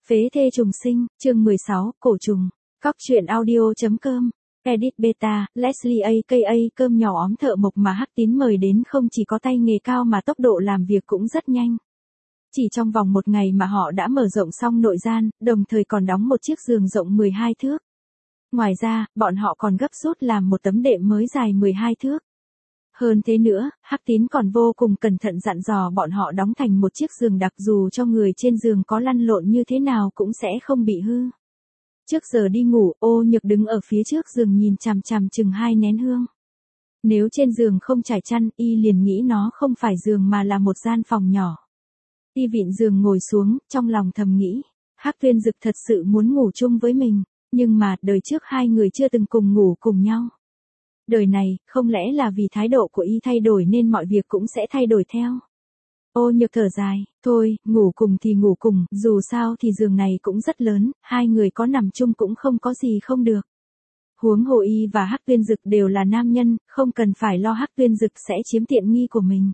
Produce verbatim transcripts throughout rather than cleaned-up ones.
Phế thê trùng sinh, chương mười sáu, cổ trùng. Cóc truyện audio.com. Edit beta, Leslie a ca a cơm nhỏ óm thợ mộc mà Hắc Tín mời đến không chỉ có tay nghề cao mà tốc độ làm việc cũng rất nhanh. Chỉ trong vòng một ngày mà họ đã mở rộng xong nội gian, đồng thời còn đóng một chiếc giường rộng mười hai thước. Ngoài ra, bọn họ còn gấp rút làm một tấm đệm mới dài mười hai thước. Hơn thế nữa, Hắc Tín còn vô cùng cẩn thận dặn dò bọn họ đóng thành một chiếc giường đặc dù cho người trên giường có lăn lộn như thế nào cũng sẽ không bị hư. Trước giờ đi ngủ, Ô Nhược đứng ở phía trước giường nhìn chằm chằm chừng hai nén hương. Nếu trên giường không trải chăn, y liền nghĩ nó không phải giường mà là một gian phòng nhỏ. Y vịn giường ngồi xuống, trong lòng thầm nghĩ, Hắc Tuyên Dực thật sự muốn ngủ chung với mình, nhưng mà đời trước hai người chưa từng cùng ngủ cùng nhau. Đời này, không lẽ là vì thái độ của y thay đổi nên mọi việc cũng sẽ thay đổi theo. Ô Nhược thở dài, thôi, ngủ cùng thì ngủ cùng, dù sao thì giường này cũng rất lớn, hai người có nằm chung cũng không có gì không được. Huống hồ y và Hắc Tuyên Dực đều là nam nhân, không cần phải lo Hắc Tuyên Dực sẽ chiếm tiện nghi của mình.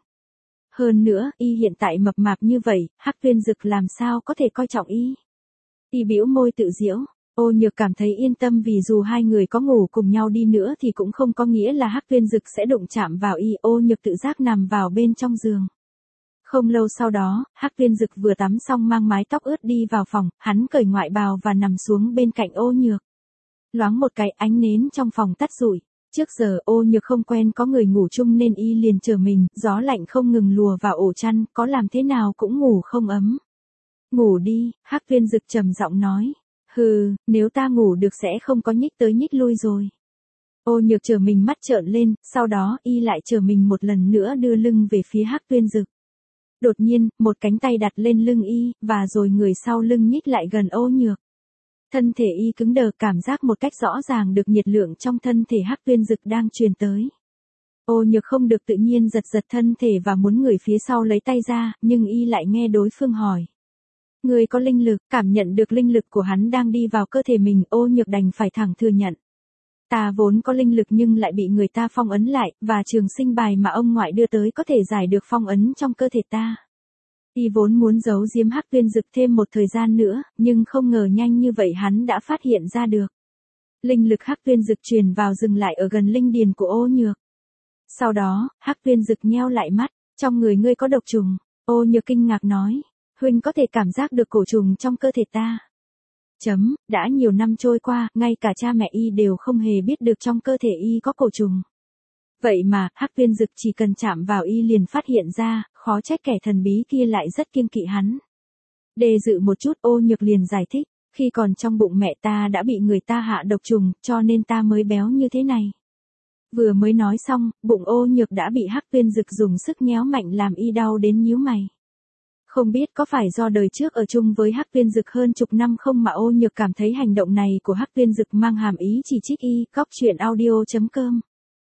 Hơn nữa, y hiện tại mập mạp như vậy, Hắc Tuyên Dực làm sao có thể coi trọng y. Y bĩu môi tự giễu. Ô Nhược cảm thấy yên tâm vì dù hai người có ngủ cùng nhau đi nữa thì cũng không có nghĩa là Hắc Tuyên Dực sẽ đụng chạm vào y. Ô Nhược tự giác nằm vào bên trong giường. Không lâu sau đó, Hắc Tuyên Dực vừa tắm xong mang mái tóc ướt đi vào phòng, hắn cởi ngoại bào và nằm xuống bên cạnh Ô Nhược. Loáng một cái ánh nến trong phòng tắt rụi. Trước giờ Ô Nhược không quen có người ngủ chung nên y liền chờ mình, gió lạnh không ngừng lùa vào ổ chăn, có làm thế nào cũng ngủ không ấm. Ngủ đi, Hắc Tuyên Dực trầm giọng nói. Hừ, nếu ta ngủ được sẽ không có nhích tới nhích lui rồi. Ô Nhược chờ mình mắt trợn lên, sau đó y lại chờ mình một lần nữa đưa lưng về phía Hắc Tuyên Dực. Đột nhiên, một cánh tay đặt lên lưng y, và rồi người sau lưng nhích lại gần Ô Nhược. Thân thể y cứng đờ, cảm giác một cách rõ ràng được nhiệt lượng trong thân thể Hắc Tuyên Dực đang truyền tới. Ô Nhược không được tự nhiên giật giật thân thể và muốn người phía sau lấy tay ra, nhưng y lại nghe đối phương hỏi. Người có linh lực, cảm nhận được linh lực của hắn đang đi vào cơ thể mình, Ô Nhược đành phải thẳng thừa nhận. Ta vốn có linh lực nhưng lại bị người ta phong ấn lại, và trường sinh bài mà ông ngoại đưa tới có thể giải được phong ấn trong cơ thể ta. Y vốn muốn giấu giếm Hắc Tuyên Dực thêm một thời gian nữa, nhưng không ngờ nhanh như vậy hắn đã phát hiện ra được. Linh lực Hắc Tuyên Dực truyền vào dừng lại ở gần linh điền của Ô Nhược. Sau đó, Hắc Tuyên Dực nheo lại mắt, trong người ngươi có độc trùng. Ô Nhược kinh ngạc nói. Huynh có thể cảm giác được cổ trùng trong cơ thể ta. Chấm, đã nhiều năm trôi qua, ngay cả cha mẹ y đều không hề biết được trong cơ thể y có cổ trùng. Vậy mà, Hắc Tuyên Dực chỉ cần chạm vào y liền phát hiện ra, khó trách kẻ thần bí kia lại rất kiêng kỵ hắn. Đề dự một chút, Ô Nhược liền giải thích, khi còn trong bụng mẹ ta đã bị người ta hạ độc trùng, cho nên ta mới béo như thế này. Vừa mới nói xong, bụng Ô Nhược đã bị Hắc Tuyên Dực dùng sức nhéo mạnh làm y đau đến nhíu mày. Không biết có phải do đời trước ở chung với Hắc Tuyên Dực hơn chục năm không mà Ô Nhược cảm thấy hành động này của Hắc Tuyên Dực mang hàm ý chỉ trích y. Cóc truyện audio.com.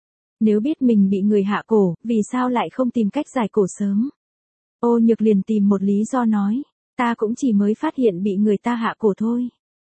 Nếu biết mình bị người hạ cổ, vì sao lại không tìm cách giải cổ sớm? Ô Nhược liền tìm một lý do nói, ta cũng chỉ mới phát hiện bị người ta hạ cổ thôi.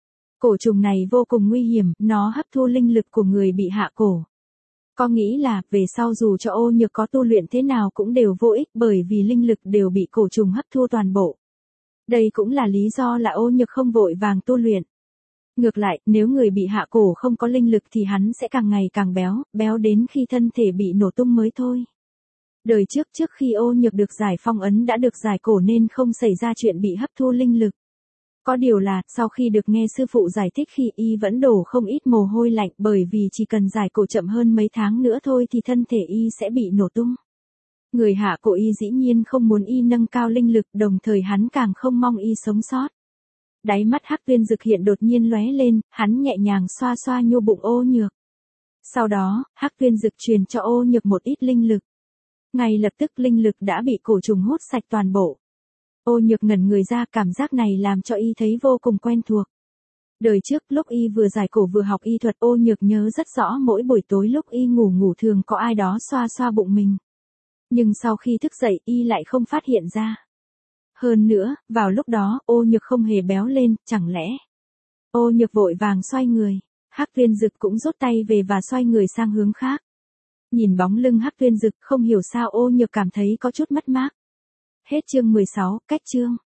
Cổ trùng này vô cùng nguy hiểm, nó hấp thu linh lực của người bị hạ cổ. Có nghĩ là, về sau dù cho Ô Nhược có tu luyện thế nào cũng đều vô ích bởi vì linh lực đều bị cổ trùng hấp thu toàn bộ. Đây cũng là lý do là Ô Nhược không vội vàng tu luyện. Ngược lại, nếu người bị hạ cổ không có linh lực thì hắn sẽ càng ngày càng béo, béo đến khi thân thể bị nổ tung mới thôi. Đời trước trước khi Ô Nhược được giải phong ấn đã được giải cổ nên không xảy ra chuyện bị hấp thu linh lực. Có điều là, sau khi được nghe sư phụ giải thích khi y vẫn đổ không ít mồ hôi lạnh bởi vì chỉ cần giải cổ chậm hơn mấy tháng nữa thôi thì thân thể y sẽ bị nổ tung. Người hạ cổ y dĩ nhiên không muốn y nâng cao linh lực, đồng thời hắn càng không mong y sống sót. Đáy mắt Hắc Tuyên Dực hiện đột nhiên lóe lên, hắn nhẹ nhàng xoa xoa nhô bụng Ô Nhược. Sau đó, Hắc Tuyên Dực truyền cho Ô Nhược một ít linh lực. Ngay lập tức linh lực đã bị cổ trùng hút sạch toàn bộ. Ô Nhược ngẩn người ra, cảm giác này làm cho y thấy vô cùng quen thuộc. Đời trước lúc y vừa giải cổ vừa học y thuật, Ô Nhược nhớ rất rõ mỗi buổi tối lúc y ngủ ngủ thường có ai đó xoa xoa bụng mình. Nhưng sau khi thức dậy y lại không phát hiện ra. Hơn nữa, vào lúc đó, Ô Nhược không hề béo lên, chẳng lẽ. Ô Nhược vội vàng xoay người, Hắc Tuyên Dực cũng rút tay về và xoay người sang hướng khác. Nhìn bóng lưng Hắc Tuyên Dực, không hiểu sao Ô Nhược cảm thấy có chút mất mát. Hết chương mười sáu, cách chương.